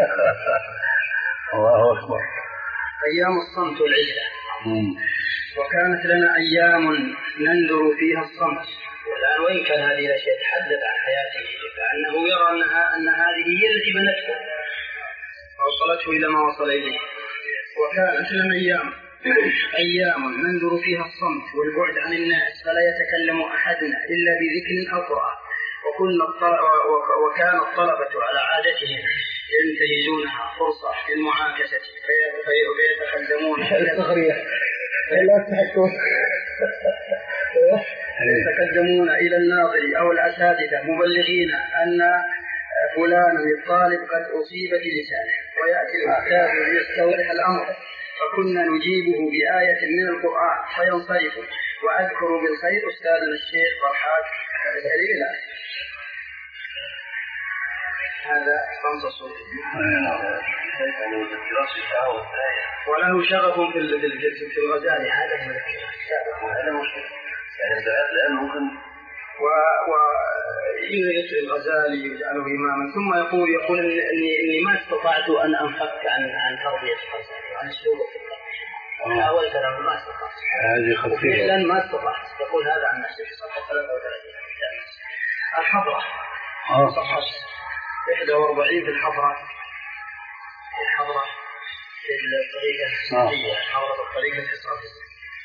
الله أكبر. أيام الصمت والعزة. وكانت لنا أيام ننذر فيها الصمت. والآن وإن كان هذه الأشياء تحدث عن حياته لأنه يرى أنها أن هذه هي التي بنته ووصلته إلى ما وصل إليه. وكانت لنا أيام أيام ننذر فيها الصمت والبعد عن الناس فلا يتكلم أحدنا إلا بذكر أو قرآن. وكان الطلبة على عادتهم ينتهزونها فرصة للمعاكسة فيتقدمون إلى التغرية يتقدمون إلى الناظر أو الأساتذة مبلغين أن فلانا الطالب قد أصيب بلسانه، ويأتي الأستاذ ليستوضح الأمر فكنا نجيبه بآية من القرآن فينصرف. وأذكر بالخير أستاذنا الشيخ فرحات الهليلة. هذا خمسة صور. وله شغف في الغزالي. هذا هذا مشكلة لأنه ممكن ويدرس الغزالي يجعله إماما ثم يقول يقول إني إني ما استطعت أن أنفك عن عن تربية الغزالي وعن أسلوبه في التربية. حاولت أن ما استطعت. هذه خطيرة. فعلا ما استطعت. يقول هذا عن نفسه في صفحة ثلاثة وثلاثين. الحضرة. صفحة إحدى وأربعين في الحضرة. الحضرة في الطريقة الصوفية. حضرة الطريقة الصوفية.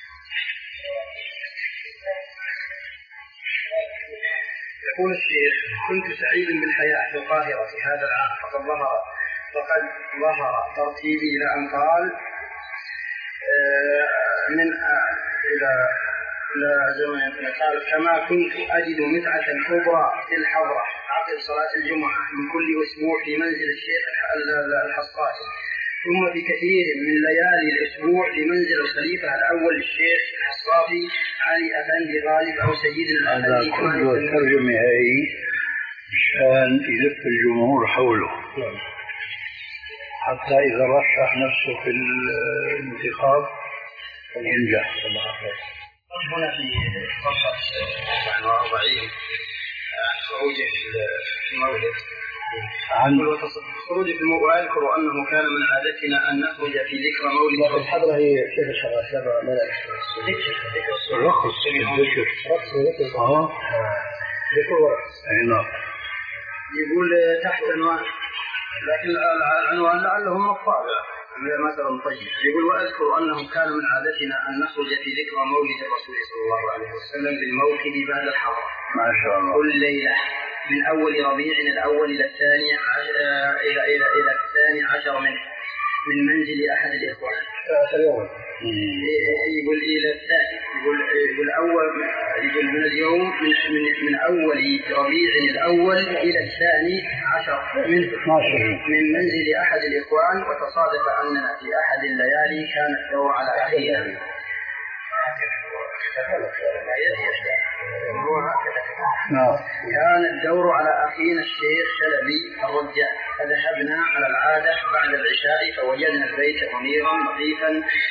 يقول الشيخ: كنت سعيدا بالحياة في القاهرة في هذا العام فقد ظهر فقد ظهر ترتيبي إلى أن قال من إلى إلى زمن قال: كما كنت أجد متعة كبرى في الحضرة عقب صلاة الجمعة من كل أسبوع في منزل الشيخ الحصافي، ثم في كثير من ليالي الأسبوع في منزل الخليفة الأول الشيخ الحصافي علي أفندي غالب أو سيدنا الأفندي. هذا كله الترجمة هي مشان يلف الجمهور حوله حتى إذا رشح نفسه في الانتخاب ينجح. هنا في صفحة أربعة وأربعين خروجه في المولد عن خروج في المولد. وأذكر أنه كان من عادتنا أن نخرج في ذكرى مولد. الحضرة هي كيف الشرع شرع ما لا ذكر رقص الذكر رقص وذكر اه ذكر ورقص. اي نعم. يقول تحت عنوان لكن العنوان لعله مطابع مثلا طيب. يقول: وأذكر أنه كان من عادتنا أن نخرج في ذكرى مولد الرسول صلى الله عليه وسلم بالموكب بعد الحضرة ما شاء الله كل ليلة من أول ربيع الأول إلى الثاني إلى إلى إلى الثاني عشر منه من منزل أحد الإخوان. يقول إلى الثاني يقول يقول أول يقول من اليوم من من, من أول ربيع الأول إلى الثاني عشر منه من منزل أحد الإخوان. وتصادف أننا في أحد الليالي كان الدور على أخينا كان الدور على أخينا الشيخ شلبي الرجال، فذهبنا على العادة بعد العشاء فوجدنا البيت منيرا نظيفا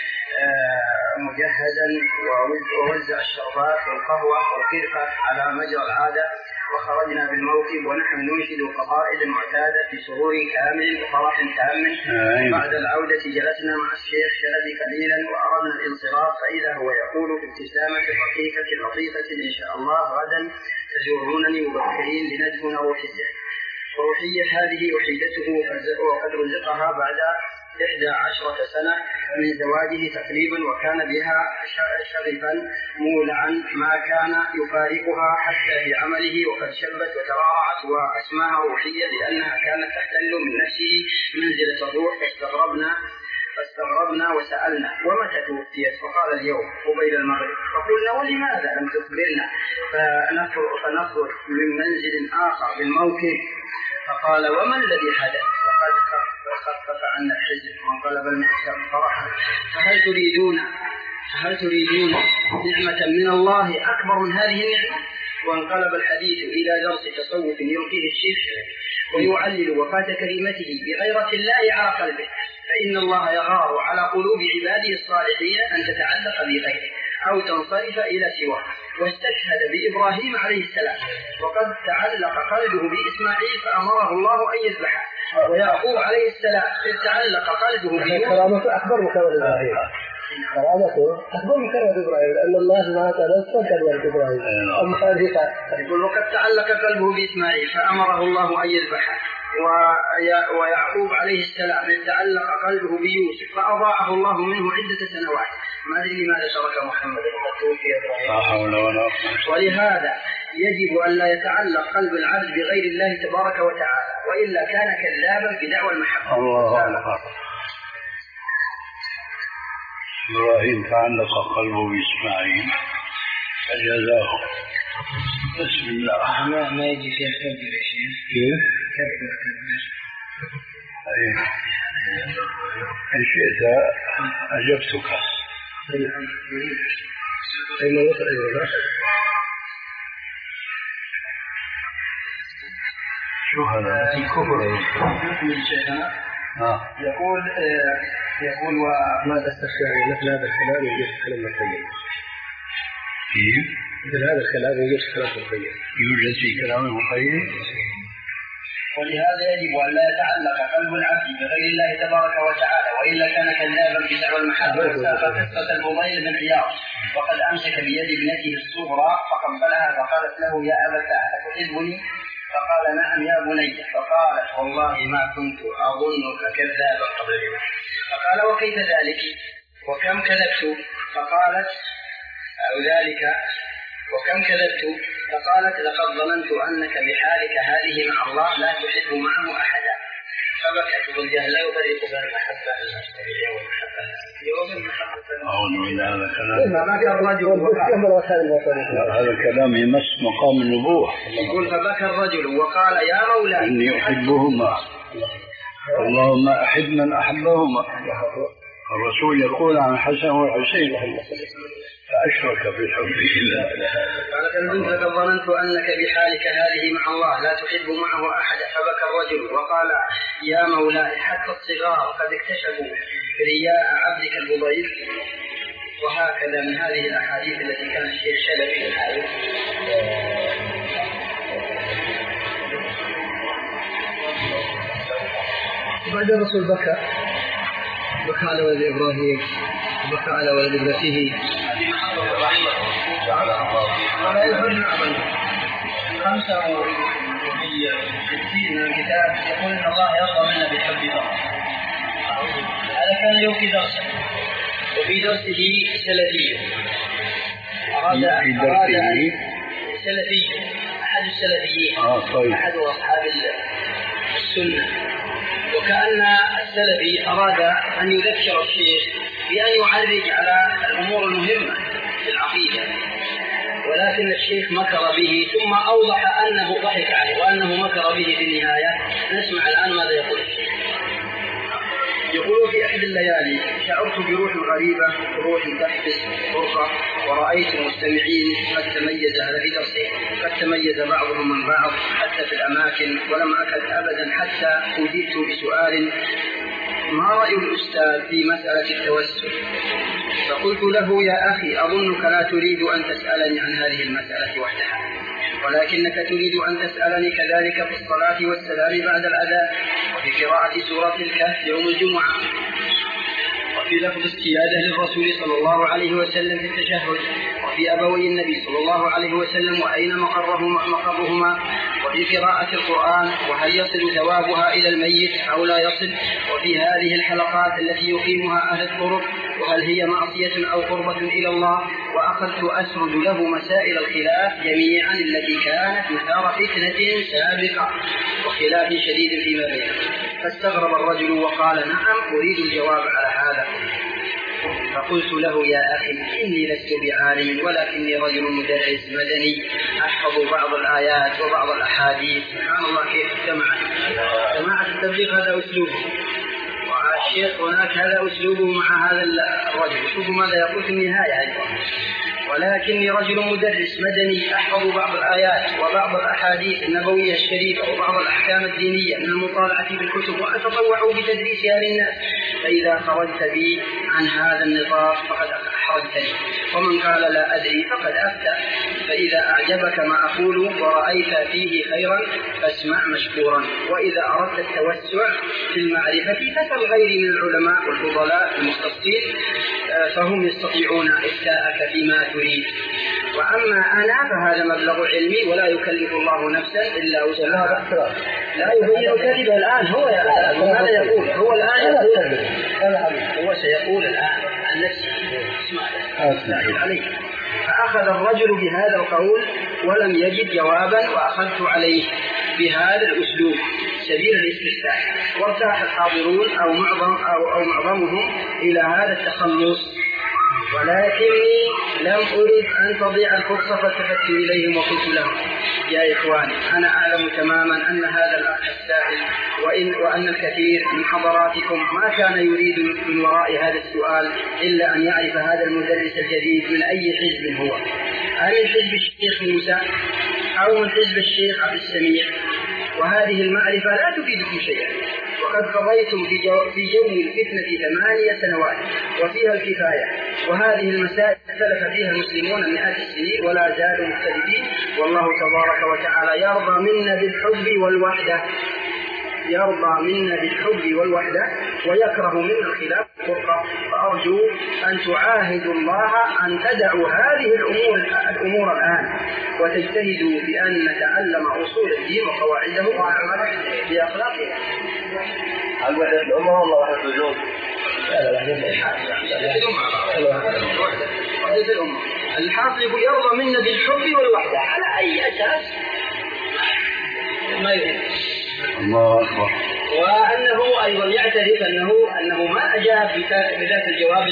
مجهزا، ووزع الشربات والقهوة والقرفة على مجرى العادة، وخرجنا بالموكب ونحن ننشد القصائد المعتادة في سرور كامل وفرح تام. بعد العودة جلسنا مع الشيخ شلبي قليلا وأردنا الانصراف، فإذا هو يقول بابتسامة رقيقة لطيفة: إن شاء الله غدا تزورونني مبكرين لندفن روحيته. وروحية هذه وحيدته وقد رزقها بعد إحدى عشرة سنة من زواجه تقريبا، وكان بها شغفا مولعا ما كان يفارقها حتى في عمله، وقد شبت وترعرعت وأسماها روحية لأنها كانت تحتل من نفسه منزلة الروح. فاستغربنا فاستغربنا وسألنا: ومتى توفيت؟ فقال: اليوم قبيل المغرب. فقلنا: ولماذا لم تخبرنا فنخرج من منزل آخر بالموكب؟ فقال: وما الذي حدث؟ فقد خفف عنا الحزن وانقلب المحزن فرحا. فهل تريدون فهل تريدون نعمة من الله أكبر من هذه النعمة؟ وانقلب الحديث إلى درس تصوف يلقيه الشيخ ويعلل وفاة كلمته بغيرة الله على قلبه، فإن الله يغار على قلوب عباده الصالحين أن تتعلق بغيره أو تنصرف إلى سواه. واستشهد بإبراهيم عليه السلام وقد تعلق قلبه بإسماعيل فأمره الله أن يذبحه، ويعقوب عليه السلام إذ تعلق قلبه بيوسف. كرامته أكبر من كرامة إبراهيم، كرامته أكبر من كرامة إبراهيم، لأن الله سبحانه وتعالى استنكر من إبراهيم. أم هذه يقول: وقد تعلق قلبه بإسماعيل فأمره الله أن يذبحه، ويعقوب عليه السلام إذ تعلق قلبه بيوسف فأضاعه الله منه عدة سنوات. ما أدري لماذا ترك محمد وقد توفي إبراهيم. ولهذا يجب أن لا يتعلق قلب العبد بغير الله تبارك وتعالى، وإلا كان كذابا بدعوى المحبة. الله الله. إبراهيم تعلق قلبه بإسماعيل فجزاه. بسم الله. ما ما يجي فيها كذب يا شيخ. كيف؟ كذب كذب. إن شئت أجبتك. أين وصل إلى شو هذا؟ الكفر. آه. يقول آه يقول وما تستخدم يعني مثل هذا الكلام يوجد كلام مخيم. كيف؟ مثل هذا الكلام يوجد كلام مخيم. يوجد في كلام مخيم. ولهذا يجب أن لا يتعلق قلب العبد بغير الله تبارك وتعالى، وإلا كان كذابا بدعوى المحبة. وساق قصة الفضيل بن عياض وقد أمسك بيد ابنته الصغرى فقبلها فقالت له: يا أبتاه أتحبني؟ فقال: نعم يا بني. فقالت: والله ما كنت أظنك كذابا قبل اليوم. فقال: وكيف ذلك؟ وكم كذبت؟ فقالت: أو ذلك وكم كذبت؟ فقالت: لقد ظننت أنك بحالك هذه مع الله لا تحب معه أحدا. فبكت. والجهل لا يفرق بين المحبة المستمرة والمحبة المستمرة. أعوذ بالله. هذا كلام فبكى الرجل هذا الكلام يمس مقام النبوة. يقول: فبكى الرجل وقال: يا مولاي إني أحبهما، اللهم أحب من أحبهما. الرسول يقول عن الحسن والحسين: فأشرك في حب الله. قال: لقد ظننت أنك بحالك هذه مع الله لا تحب معه أحدا. فبكى الرجل وقال: يا مولاي حتى الصغار قد اكتشفوا رياء عبدك الفضيل. وهكذا من هذه الأحاديث التي كان الشيخ شلبي يحاول. بعد الرسول بكى بكى على ولد إبراهيم، بكى على ولد ابنته. ولا يفرق خمسة وستين من الكتاب يقول إن الله يرضى منا بالحب فقط. هذا كان يوكي درسا، وفي درسه سلفي أراد أراد سلفي أحد السلفيين أحد أصحاب السنة، وكأن السلفي أراد أن يذكر الشيخ بأن يعرج على الأمور المهمة في العقيدة، ولكن الشيخ مكر به ثم أوضح أنه ضحك عليه وأنه مكر به في النهاية. نسمع الآن ماذا يقول الشيخ. يقول في أحد الليالي شعرت بروح غريبة، روح تحبس فرقة، ورأيت المستمعين قد تميز هذا في درسه قد تميز بعضهم من بعض حتى في الأماكن، ولم أكد أبدا حتى أجبت بسؤال: ما رأي الأستاذ في مسألة التوسل؟ فقلت له: يا أخي، أظنك لا تريد أن تسألني عن هذه المسألة وحدها، ولكنك تريد أن تسألني كذلك في الصلاة والسلام بعد الأذان، وفي قراءة سورة الكهف يوم الجمعة، وفي لفظ السيادة للرسول صلى الله عليه وسلم في التشهد، وفي أبوي النبي صلى الله عليه وسلم وأين مقرهما, مقرهما وفي قراءة القرآن، وهل يصل ثوابها إلى الميت أو لا يصل، وفي هذه الحلقات التي يقيمها أهل الطرق، وهل هي معصية أو قربة إلى الله. وأخذت أسرد له مسائل الخلاف جميعا التي كانت مثار فتنة سابقة وخلاف شديد فيما بينهم. فاستغرب الرجل وقال: نعم، أريد الجواب على هذا. فقلت له: يا أخي، إني لست بعالم، ولكني رجل مدرس مدني أحفظ بعض الآيات وبعض الأحاديث. سبحان الله كيف جماعة جماعة التبليغ هذا أسلوبه، والشيخ هناك هذا أسلوبه مع هذا الرجل. شوفوا ماذا يقول في النهاية أيضا: ولكني رجل مدرس مدني أحفظ بعض الآيات وبعض الأحاديث النبوية الشريفة وبعض الأحكام الدينية من المطالعة في الكتب، وأتطوع بتدريسها للناس، فإذا خرجت بي عن هذا النطاق فقد أحرجتني، ومن قال لا أدري فقد أفتى. فإذا أعجبك ما أقول ورأيت فيه خيرا فاسمع مشكورا، وإذا أردت التوسع في المعرفة فسل غيري من العلماء والفضلاء المختصين، فهم يستطيعون إفتاءك فيما تريد. وأما أنا فهذا مبلغ علمي، ولا يكلف الله نفسا إلا وسعها. لا يبين كذبه الآن. هو ماذا يقول؟ هو الآن يقول، هو سيقول الآن عن نفسه. اسمع عليه. فأخذ الرجل بهذا القول ولم يجد جوابا، وأخذت عليه بهذا الأسلوب سبيل الاستفتاء، وارتاح الحاضرون أو معظم أو, أو معظمهم إلى هذا التخلص، ولكني لم أريد أن تضيع الفرصة، فالتفت إليهم وقلت لهم: يا إخواني، أنا أعلم تماما أن هذا الأخ السائل وإن وأن الكثير من حضراتكم ما كان يريد من وراء هذا السؤال إلا أن يعرف هذا المدرس الجديد من أي حزب هو، هل من حزب الشيخ موسى أو من حزب الشيخ عبد السميع، وهذه المعرفة لا تفيدكم شيئا، وقد قضيتم في جو, في جو الفتنة ثمانية سنوات وفيها الكفاية، وهذه المسائل اختلف فيها المسلمون مئات السنين ولا زالوا مختلفين، والله تبارك وتعالى يرضى منا بالحب والوحدة يرضى منا بالحب والوحدة ويكره منا الخلاف والفرقة. فأرجو أن تعاهدوا الله أن تدعوا هذه الأمور, الأمور الآن، وتجتهدوا بأن نتعلم أصول الدين وقواعده ونعمل بأخلاقها. هل وحدة الأمة والله وحدة الوجود؟ لا لا وحدة الأمة. الحاصل يرضى منا بالحب والوحدة على أي أساس ما يهم. الله أكبر. وأنه أيضا يعترف أنه أنه ما أجاب بذات الجواب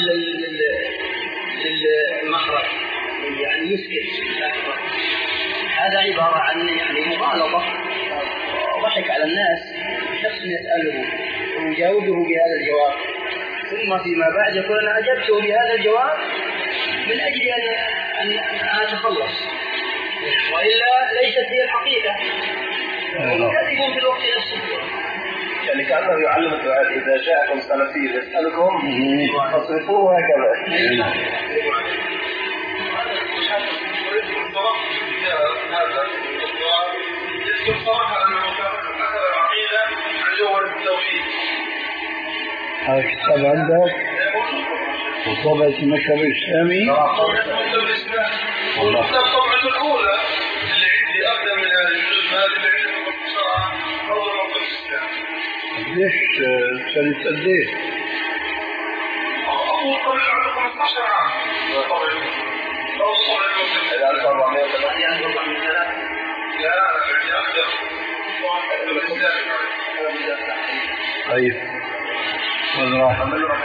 للمخرج، يعني يسكت. هذا عبارة عن يعني مغالطة، ضحك على الناس. شخص يسأله ويجاوبه بهذا الجواب، ثم فيما بعد يقول أنا أجبته بهذا الجواب من أجل أن أن أتخلص، وإلا ليست هي الحقيقة. كذبوا في الوقت نفسه. يعني كأنه يعلم الدعاء: إذا جاءكم سلفي يسألكم فاصرفوه هكذا. هذا الكتاب عندك وطبعة المكتب الإسلامي؟ والكتاب طبعته الأولى اللي أقدم من هذا الجزء هذا اللي عندنا بصراحة أول ما قلت الإسلام. ليش سنة قديش؟ أول قبل عنده خمسة عشر عام. طبعا أو صبع المسلم إذا أنت أربعمائة وثلاثين أربعة من ثلاثة. لا يعني أقدم طبعا الإسلام. طيب والله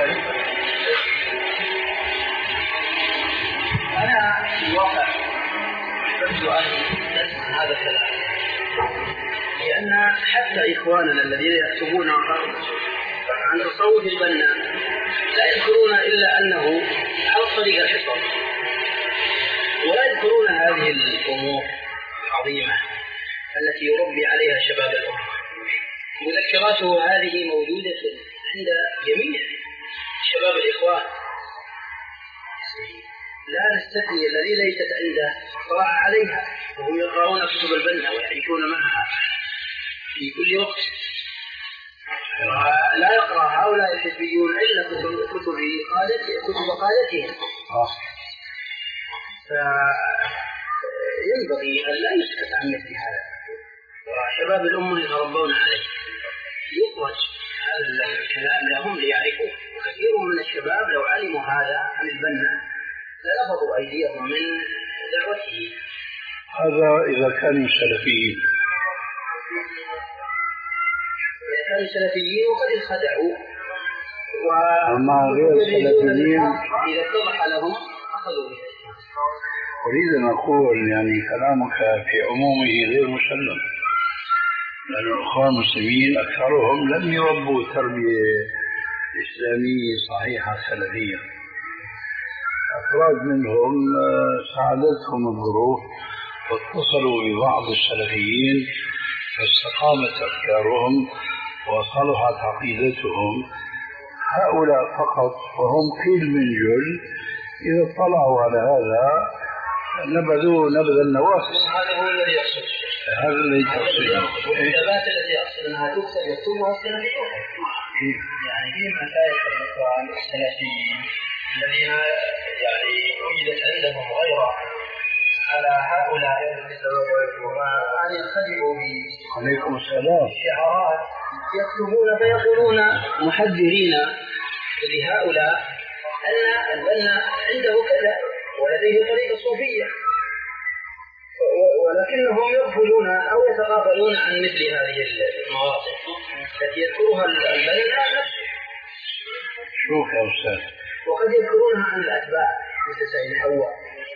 أنا في الواقع أحببت أن أسمع هذا الكلام، لأن حتى إخواننا الذين يكتبون عن تصوف البنا لا يذكرون إلا أنه على الطريق الحصر، ولا يذكرون هذه الأمور العظيمة التي يربي عليها شباب الأمة. مذكراته هذه موجودة عند جميع شباب الإخوان، لا نستثني الذي ليست عنده اطلاع عليها، وهم يقرؤون كتب البنا ويعيشون معها في كل وقت. لا يقرأ هؤلاء الحزبيون إلا كتب كتب قادتهم، فينبغي أن لا نسكت عن مثل هذا، وشباب الأمة يتربون عليه، يخرج هذا الكلام لهم ليعرفوه. وكثير من الشباب لو علموا هذا عن البنا لرفضوا أيديهم من دعوته. هذا إذا كانوا سلفيين، إذا كانوا سلفيين وقد انخدعوا، أما غير السلفيين إذا اتضح لهم أخذوا به. أريد أن أقول يعني كلامك في عمومه غير مسلم، لأن الأخوان المسلمين أكثرهم لم يربوا تربية إسلامية صحيحة سلفية. أفراد منهم ساعدتهم الظروف واتصلوا ببعض السلفيين فاستقامت أفكارهم وصلحت عقيدتهم. هؤلاء فقط وهم قيل من جل إذا اطلعوا على هذا نبذوا نبذ النوافذ. هذا هو الذي يقصد، هذا الذي تقصده. والكتابات التي يقصد أنها تكتب يكتبها السلفيون، يعني في مسائل الإخوان السلفيين الذين يعني وجدت عندهم غيرة على هؤلاء وأن ينخدعوا عليكم السلام بشعارات يكتبون فيقولون محذرين لهؤلاء أن البنا عنده كذا ولديه طريقة صوفية، ولكنهم يغفلون أو يتغافلون عن مثل هذه المواضع التي يذكرها البنا نفسه. شوف يا أستاذ، وقد يذكرونها عن الأتباع مثل سيد حواء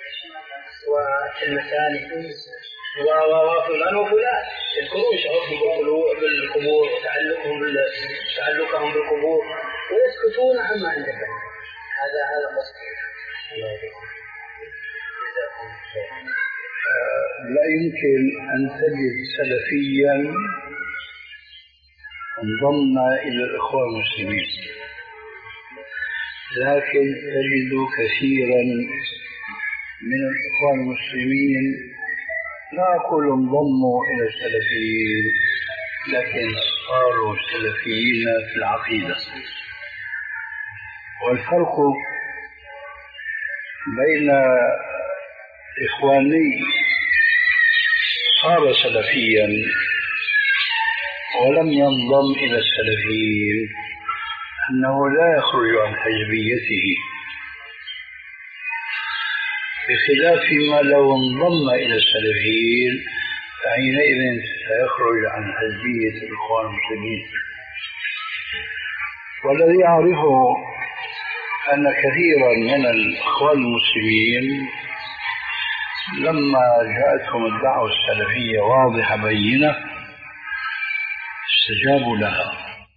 والمسالك وفلان وفلان، يذكرون شغفهم بالقبور وتعلقهم تعلقهم بالقبور ويسكتون عما عندهم. هذا هذا قصدي. لا يمكن أن تجد سلفيا انضم إلى الإخوان المسلمين، لكن تجد كثيرا من الإخوان المسلمين لا أقول انضموا إلى السلفيين لكن صاروا سلفيين في العقيدة. والفرق بين إخواني صار سلفيا ولم ينضم إلى السلفيين أنه لا يخرج عن حزبيته، بخلاف ما لو انضم إلى السلفيين فحينئذ سيخرج عن حزبية الإخوان المسلمين. والذي أعرفه أن كثيرا من الإخوان المسلمين لما جاءتهم الدعوة السلفية واضحة بينة استجابوا لها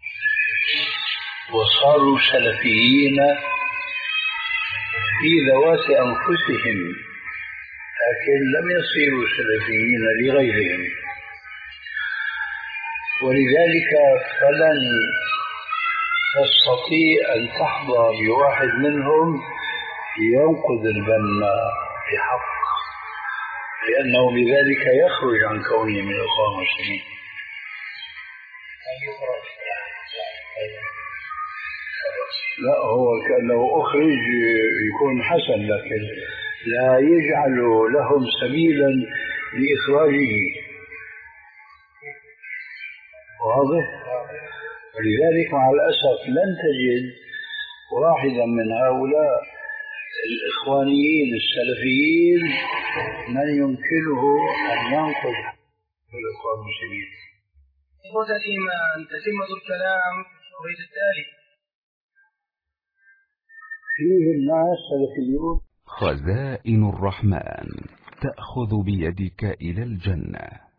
وصاروا سلفيين في ذوات أنفسهم، لكن لم يصيروا سلفيين لغيرهم. ولذلك فلن تستطيع أن تحظى بواحد منهم ينقذ البنا بحق، لأنه بذلك يخرج عن كونه من الإخوان المسلمين. لا، هو لو أخرج يكون حسن، لكن لا يجعل لهم سبيلا لإخراجه. واضح؟ ولذلك مع الأسف لن تجد واحدا من هؤلاء الإخوانيين السلفيين من يمكنه أن ينقذ الإخوان المسلمين. إخوتي ما تتمة الكلام الشريط التالي فيه الناس سلفيون. خزائن الرحمن تأخذ بيدك إلى الجنة.